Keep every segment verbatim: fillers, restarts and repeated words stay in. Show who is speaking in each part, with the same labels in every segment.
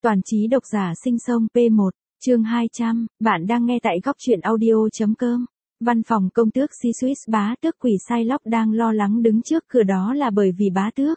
Speaker 1: Toàn trí độc giả sinh sông P một, chương hai trăm, bạn đang nghe tại góc truyện audio.com. Văn phòng công tước C-Suite bá tước quỷ Psylocke đang lo lắng đứng trước cửa, đó là bởi vì bá tước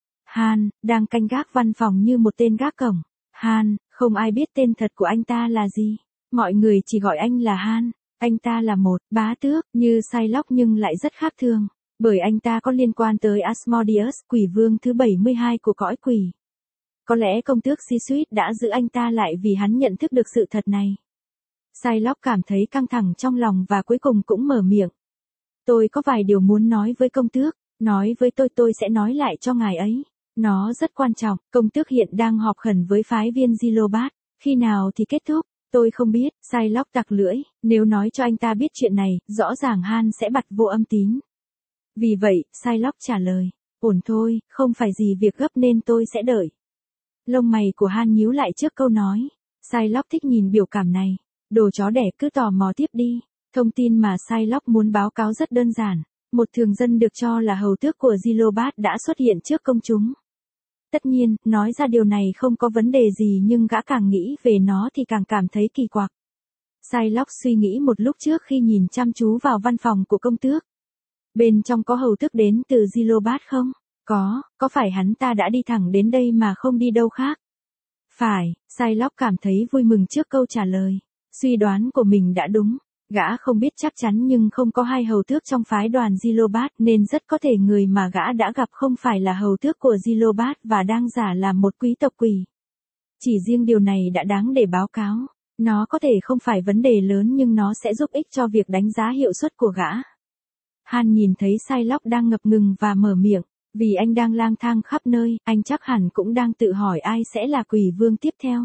Speaker 1: Han đang canh gác văn phòng như một tên gác cổng. Han, không ai biết tên thật của anh ta là gì. Mọi người chỉ gọi anh là Han. Anh ta là một bá tước như Psylocke nhưng lại rất khác thường, bởi anh ta có liên quan tới Asmodeus, quỷ vương thứ bảy mươi hai của cõi quỷ. Có lẽ công tước C-Suite đã giữ anh ta lại vì hắn nhận thức được sự thật này. Psylocke cảm thấy căng thẳng trong lòng và cuối cùng cũng mở miệng. Tôi có vài điều muốn nói với công tước, nói với tôi tôi sẽ nói lại cho ngài ấy. Nó rất quan trọng, công tước hiện đang họp khẩn với phái viên Zilobat, khi nào thì kết thúc, tôi không biết. Psylocke tặc lưỡi, nếu nói cho anh ta biết chuyện này, rõ ràng Han sẽ bặt vô âm tín. Vì vậy, Psylocke trả lời, ổn thôi, không phải gì việc gấp nên tôi sẽ đợi. Lông mày của Han nhíu lại trước câu nói. Psylocke thích nhìn biểu cảm này. Đồ chó đẻ, cứ tò mò tiếp đi. Thông tin mà Psylocke muốn báo cáo rất đơn giản. Một thường dân được cho là hầu tước của Zilobat đã xuất hiện trước công chúng. Tất nhiên, nói ra điều này không có vấn đề gì nhưng gã càng nghĩ về nó thì càng cảm thấy kỳ quặc. Psylocke suy nghĩ một lúc trước khi nhìn chăm chú vào văn phòng của công tước. Bên trong có hầu tước đến từ Zilobat không? Có, có phải hắn ta đã đi thẳng đến đây mà không đi đâu khác? Phải, Psylocke cảm thấy vui mừng trước câu trả lời. Suy đoán của mình đã đúng. Gã không biết chắc chắn nhưng không có hai hầu tước trong phái đoàn Zilobat nên rất có thể người mà gã đã gặp không phải là hầu tước của Zilobat và đang giả làm một quý tộc quỷ. Chỉ riêng điều này đã đáng để báo cáo. Nó có thể không phải vấn đề lớn nhưng nó sẽ giúp ích cho việc đánh giá hiệu suất của gã. Han nhìn thấy Psylocke đang ngập ngừng và mở miệng. Vì anh đang lang thang khắp nơi, anh chắc hẳn cũng đang tự hỏi ai sẽ là quỷ vương tiếp theo.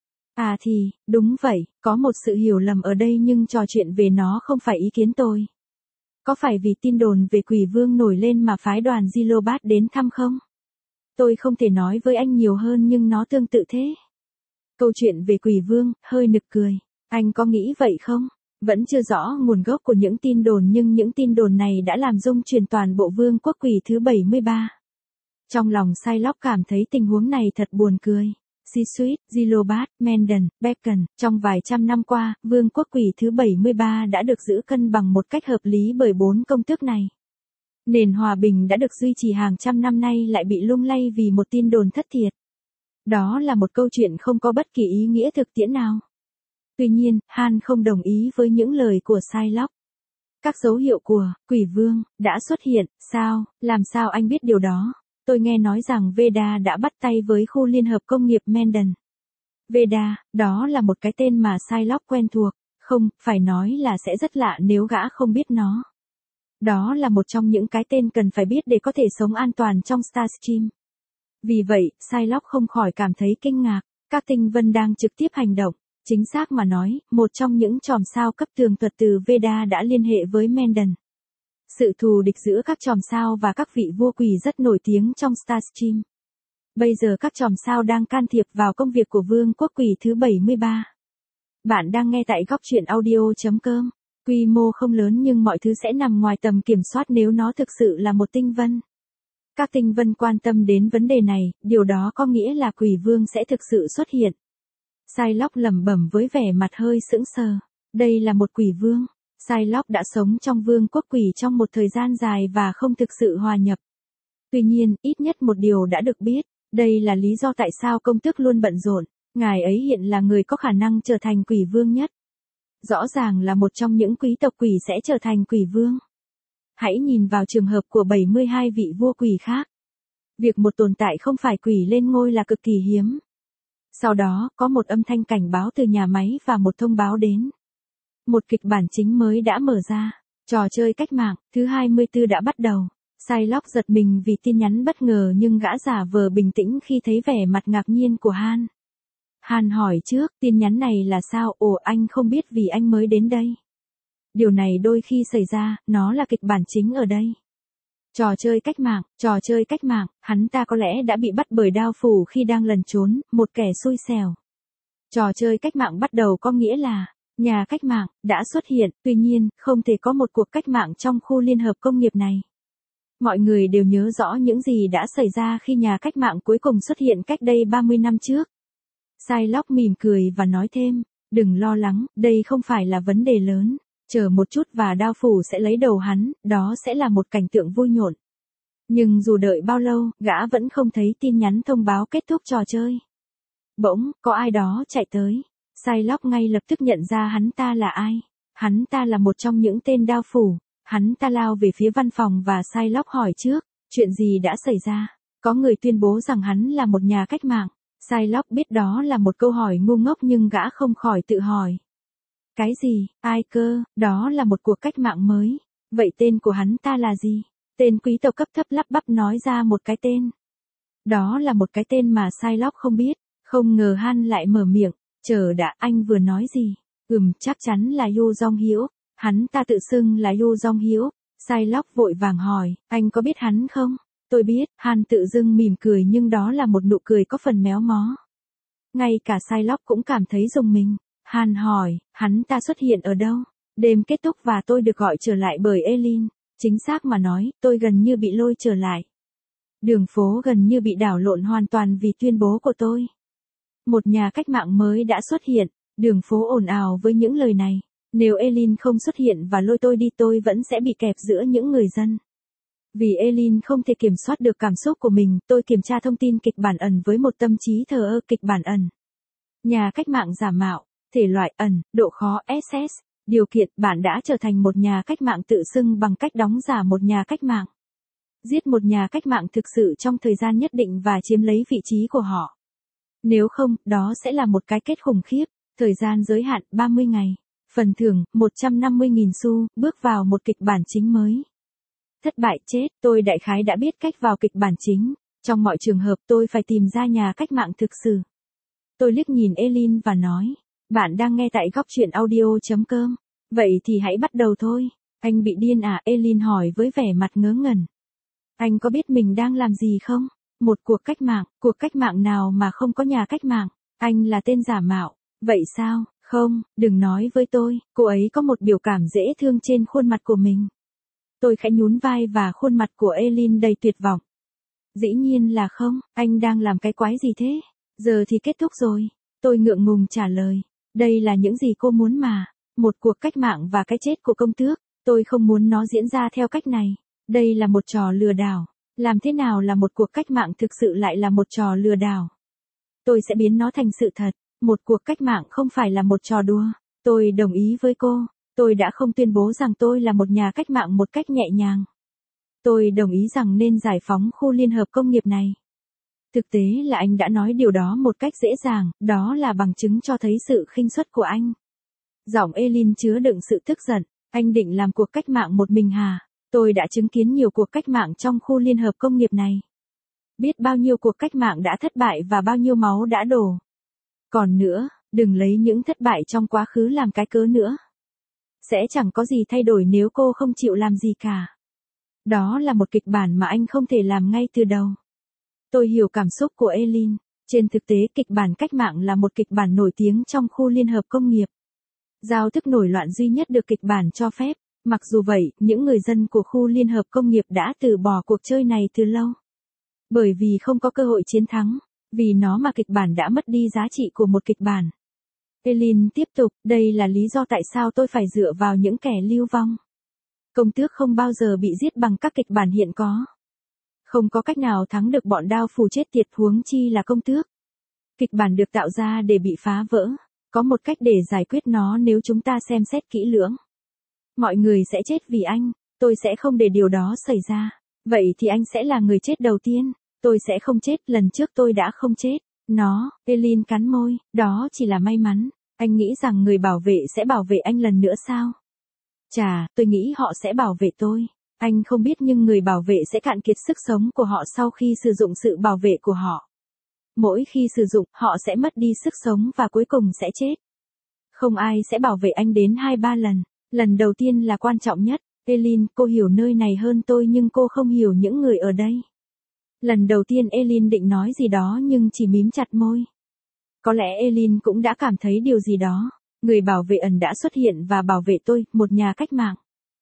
Speaker 1: À thì, đúng vậy, có một sự hiểu lầm ở đây nhưng trò chuyện về nó không phải ý kiến tôi. Có phải vì tin đồn về quỷ vương nổi lên mà phái đoàn Zilobat đến thăm không? Tôi không thể nói với anh nhiều hơn nhưng nó tương tự thế. Câu chuyện về quỷ vương, hơi nực cười. Anh có nghĩ vậy không? Vẫn chưa rõ nguồn gốc của những tin đồn nhưng những tin đồn này đã làm rung chuyển toàn bộ vương quốc quỷ thứ bảy mươi ba. Trong lòng Psylocke cảm thấy tình huống này thật buồn cười. C-Suite, Zilobat, Mendon, Bacon, trong vài trăm năm qua, vương quốc quỷ thứ bảy mươi ba đã được giữ cân bằng một cách hợp lý bởi bốn công tước này. Nền hòa bình đã được duy trì hàng trăm năm nay lại bị lung lay vì một tin đồn thất thiệt. Đó là một câu chuyện không có bất kỳ ý nghĩa thực tiễn nào. Tuy nhiên, Han không đồng ý với những lời của Psylocke. Các dấu hiệu của quỷ vương đã xuất hiện, sao, làm sao anh biết điều đó? Tôi nghe nói rằng Veda đã bắt tay với khu liên hợp công nghiệp Mendon. Veda, đó là một cái tên mà Psylocke quen thuộc, không, phải nói là sẽ rất lạ nếu gã không biết nó. Đó là một trong những cái tên cần phải biết để có thể sống an toàn trong Starstream. Vì vậy, Psylocke không khỏi cảm thấy kinh ngạc, các tinh vân đang trực tiếp hành động. Chính xác mà nói, một trong những chòm sao cấp tường thuật từ Veda đã liên hệ với Mendon. Sự thù địch giữa các chòm sao và các vị vua quỷ rất nổi tiếng trong Starstream. Bây giờ các chòm sao đang can thiệp vào công việc của vương quốc quỷ thứ bảy mươi ba. Bạn đang nghe tại góc truyện audio.com. Quy mô không lớn nhưng mọi thứ sẽ nằm ngoài tầm kiểm soát nếu nó thực sự là một tinh vân. Các tinh vân quan tâm đến vấn đề này, điều đó có nghĩa là quỷ vương sẽ thực sự xuất hiện. Psylocke lẩm bẩm với vẻ mặt hơi sững sờ. Đây là một quỷ vương. Psylocke đã sống trong vương quốc quỷ trong một thời gian dài và không thực sự hòa nhập. Tuy nhiên, ít nhất một điều đã được biết. Đây là lý do tại sao công tước luôn bận rộn. Ngài ấy hiện là người có khả năng trở thành quỷ vương nhất. Rõ ràng là một trong những quý tộc quỷ sẽ trở thành quỷ vương. Hãy nhìn vào trường hợp của bảy mươi hai vị vua quỷ khác. Việc một tồn tại không phải quỷ lên ngôi là cực kỳ hiếm. Sau đó, có một âm thanh cảnh báo từ nhà máy và một thông báo đến. Một kịch bản chính mới đã mở ra. Trò chơi cách mạng, thứ hai mươi tư đã bắt đầu. Psylocke giật mình vì tin nhắn bất ngờ nhưng gã giả vờ bình tĩnh khi thấy vẻ mặt ngạc nhiên của Han. Han hỏi trước, tin nhắn này là sao? Ồ, anh không biết vì anh mới đến đây. Điều này đôi khi xảy ra, nó là kịch bản chính ở đây. Trò chơi cách mạng, trò chơi cách mạng, hắn ta có lẽ đã bị bắt bởi đao phủ khi đang lẩn trốn, một kẻ xui xẻo. Trò chơi cách mạng bắt đầu có nghĩa là, nhà cách mạng, đã xuất hiện, tuy nhiên, không thể có một cuộc cách mạng trong khu liên hợp công nghiệp này. Mọi người đều nhớ rõ những gì đã xảy ra khi nhà cách mạng cuối cùng xuất hiện cách đây ba mươi năm trước. Psylocke mỉm cười và nói thêm, đừng lo lắng, đây không phải là vấn đề lớn. Chờ một chút và đao phủ sẽ lấy đầu hắn, đó sẽ là một cảnh tượng vui nhộn. Nhưng dù đợi bao lâu, gã vẫn không thấy tin nhắn thông báo kết thúc trò chơi. Bỗng, có ai đó chạy tới. Psylocke ngay lập tức nhận ra hắn ta là ai. Hắn ta là một trong những tên đao phủ. Hắn ta lao về phía văn phòng và Psylocke hỏi trước, chuyện gì đã xảy ra? Có người tuyên bố rằng hắn là một nhà cách mạng. Psylocke biết đó là một câu hỏi ngu ngốc nhưng gã không khỏi tự hỏi. Cái gì, ai cơ, đó là một cuộc cách mạng mới. Vậy tên của hắn ta là gì? Tên quý tộc cấp thấp lắp bắp nói ra một cái tên. Đó là một cái tên mà Psylocke không biết. Không ngờ Han lại mở miệng. Chờ đã, anh vừa nói gì? Ừm, chắc chắn là Yu Jong-hyuk. Hắn ta tự xưng là Yu Jong-hyuk. Psylocke vội vàng hỏi, anh có biết hắn không? Tôi biết, Han tự dưng mỉm cười nhưng đó là một nụ cười có phần méo mó. Ngay cả Psylocke cũng cảm thấy rùng mình. Han hỏi, hắn ta xuất hiện ở đâu? Đêm kết thúc và tôi được gọi trở lại bởi Eileen. Chính xác mà nói, tôi gần như bị lôi trở lại. Đường phố gần như bị đảo lộn hoàn toàn vì tuyên bố của tôi. Một nhà cách mạng mới đã xuất hiện, đường phố ồn ào với những lời này. Nếu Eileen không xuất hiện và lôi tôi đi tôi vẫn sẽ bị kẹp giữa những người dân. Vì Eileen không thể kiểm soát được cảm xúc của mình, tôi kiểm tra thông tin kịch bản ẩn với một tâm trí thờ ơ. Kịch bản ẩn. Nhà cách mạng giả mạo, thể loại ẩn, độ khó ét ét. Điều kiện bạn đã trở thành một nhà cách mạng tự xưng bằng cách đóng giả một nhà cách mạng. Giết một nhà cách mạng thực sự trong thời gian nhất định và chiếm lấy vị trí của họ. Nếu không, đó sẽ là một cái kết khủng khiếp. Thời gian giới hạn ba mươi ngày. Phần thưởng một trăm năm mươi nghìn xu, bước vào một kịch bản chính mới. Thất bại chết, tôi đại khái đã biết cách vào kịch bản chính. Trong mọi trường hợp tôi phải tìm ra nhà cách mạng thực sự. Tôi liếc nhìn Eileen và nói, bạn đang nghe tại góc truyện audio chấm com. Vậy thì hãy bắt đầu thôi. Anh bị điên à? Eileen hỏi với vẻ mặt ngớ ngẩn. Anh có biết mình đang làm gì không? Một cuộc cách mạng, cuộc cách mạng nào mà không có nhà cách mạng? Anh là tên giả mạo. Vậy sao? Không, đừng nói với tôi. Cô ấy có một biểu cảm dễ thương trên khuôn mặt của mình. Tôi khẽ nhún vai và khuôn mặt của Eileen đầy tuyệt vọng. Dĩ nhiên là không, anh đang làm cái quái gì thế? Giờ thì kết thúc rồi. Tôi ngượng ngùng trả lời. Đây là những gì cô muốn mà. Một cuộc cách mạng và cái chết của công tước. Tôi không muốn nó diễn ra theo cách này. Đây là một trò lừa đảo. Làm thế nào là một cuộc cách mạng thực sự lại là một trò lừa đảo? Tôi sẽ biến nó thành sự thật. Một cuộc cách mạng không phải là một trò đùa. Tôi đồng ý với cô. Tôi đã không tuyên bố rằng tôi là một nhà cách mạng một cách nhẹ nhàng. Tôi đồng ý rằng nên giải phóng khu liên hợp công nghiệp này. Thực tế là anh đã nói điều đó một cách dễ dàng, đó là bằng chứng cho thấy sự khinh suất của anh. Giọng Eileen chứa đựng sự tức giận. Anh định làm cuộc cách mạng một mình hả? Tôi đã chứng kiến nhiều cuộc cách mạng trong khu liên hợp công nghiệp này. Biết bao nhiêu cuộc cách mạng đã thất bại và bao nhiêu máu đã đổ. Còn nữa, đừng lấy những thất bại trong quá khứ làm cái cớ nữa. Sẽ chẳng có gì thay đổi nếu cô không chịu làm gì cả. Đó là một kịch bản mà anh không thể làm ngay từ đầu. Tôi hiểu cảm xúc của Eileen. Trên thực tế kịch bản cách mạng là một kịch bản nổi tiếng trong khu liên hợp công nghiệp. Giao thức nổi loạn duy nhất được kịch bản cho phép. Mặc dù vậy, những người dân của khu liên hợp công nghiệp đã từ bỏ cuộc chơi này từ lâu. Bởi vì không có cơ hội chiến thắng. Vì nó mà kịch bản đã mất đi giá trị của một kịch bản. Eileen tiếp tục, đây là lý do tại sao tôi phải dựa vào những kẻ lưu vong. Công tước không bao giờ bị giết bằng các kịch bản hiện có. Không có cách nào thắng được bọn đao phủ chết tiệt huống chi là công tước. Kịch bản được tạo ra để bị phá vỡ. Có một cách để giải quyết nó nếu chúng ta xem xét kỹ lưỡng. Mọi người sẽ chết vì anh. Tôi sẽ không để điều đó xảy ra. Vậy thì anh sẽ là người chết đầu tiên. Tôi sẽ không chết, lần trước tôi đã không chết. Nó, Eileen cắn môi, đó chỉ là may mắn. Anh nghĩ rằng người bảo vệ sẽ bảo vệ anh lần nữa sao? Chà, tôi nghĩ họ sẽ bảo vệ tôi. Anh không biết nhưng người bảo vệ sẽ cạn kiệt sức sống của họ sau khi sử dụng sự bảo vệ của họ. Mỗi khi sử dụng, họ sẽ mất đi sức sống và cuối cùng sẽ chết. Không ai sẽ bảo vệ anh đến hai ba lần. Lần đầu tiên là quan trọng nhất. Eileen, cô hiểu nơi này hơn tôi nhưng cô không hiểu những người ở đây. Lần đầu tiên Eileen định nói gì đó nhưng chỉ mím chặt môi. Có lẽ Eileen cũng đã cảm thấy điều gì đó. Người bảo vệ ẩn đã xuất hiện và bảo vệ tôi, một nhà cách mạng.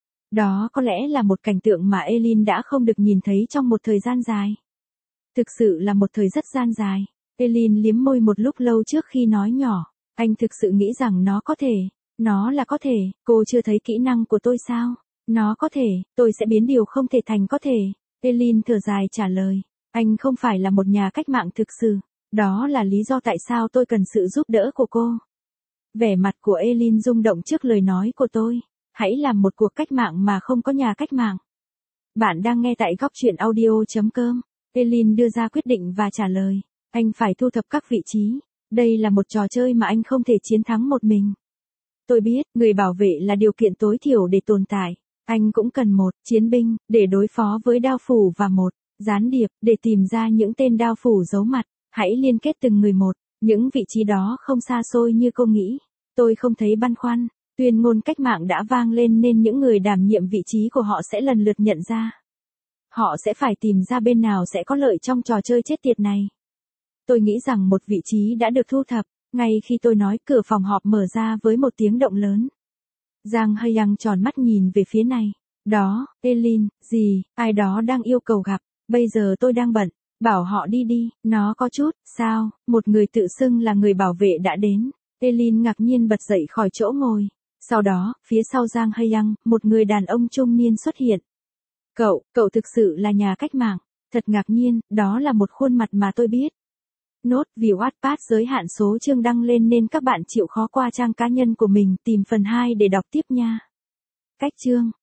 Speaker 1: Đó có lẽ là một cảnh tượng mà Eileen đã không được nhìn thấy trong một thời gian dài. Thực sự là một thời rất gian dài. Eileen liếm môi một lúc lâu trước khi nói nhỏ. Anh thực sự nghĩ rằng nó có thể. Nó là có thể, cô chưa thấy kỹ năng của tôi sao? Nó có thể, tôi sẽ biến điều không thể thành có thể. Eileen thở dài trả lời. Anh không phải là một nhà cách mạng thực sự. Đó là lý do tại sao tôi cần sự giúp đỡ của cô. Vẻ mặt của Eileen rung động trước lời nói của tôi. Hãy làm một cuộc cách mạng mà không có nhà cách mạng. Bạn đang nghe tại góc chuyện audio chấm com. Eileen đưa ra quyết định và trả lời. Anh phải thu thập các vị trí. Đây là một trò chơi mà anh không thể chiến thắng một mình. Tôi biết, người bảo vệ là điều kiện tối thiểu để tồn tại. Anh cũng cần một chiến binh, để đối phó với đao phủ và một gián điệp, để tìm ra những tên đao phủ giấu mặt. Hãy liên kết từng người một. Những vị trí đó không xa xôi như cô nghĩ. Tôi không thấy băn khoăn. Tuyên ngôn cách mạng đã vang lên nên những người đảm nhiệm vị trí của họ sẽ lần lượt nhận ra. Họ sẽ phải tìm ra bên nào sẽ có lợi trong trò chơi chết tiệt này. Tôi nghĩ rằng một vị trí đã được thu thập. Ngay khi tôi nói, cửa phòng họp mở ra với một tiếng động lớn. Giang Hyang tròn mắt nhìn về phía này. Đó, Eileen, gì, ai đó đang yêu cầu gặp. Bây giờ tôi đang bận. Bảo họ đi đi, nó có chút, sao, một người tự xưng là người bảo vệ đã đến. Eileen ngạc nhiên bật dậy khỏi chỗ ngồi. Sau đó, phía sau Giang Hyang, một người đàn ông trung niên xuất hiện. Cậu, cậu thực sự là nhà cách mạng. Thật ngạc nhiên, đó là một khuôn mặt mà tôi biết. Nốt, vì Wattpad giới hạn số chương đăng lên nên các bạn chịu khó qua trang cá nhân của mình tìm phần hai để đọc tiếp nha. Cách chương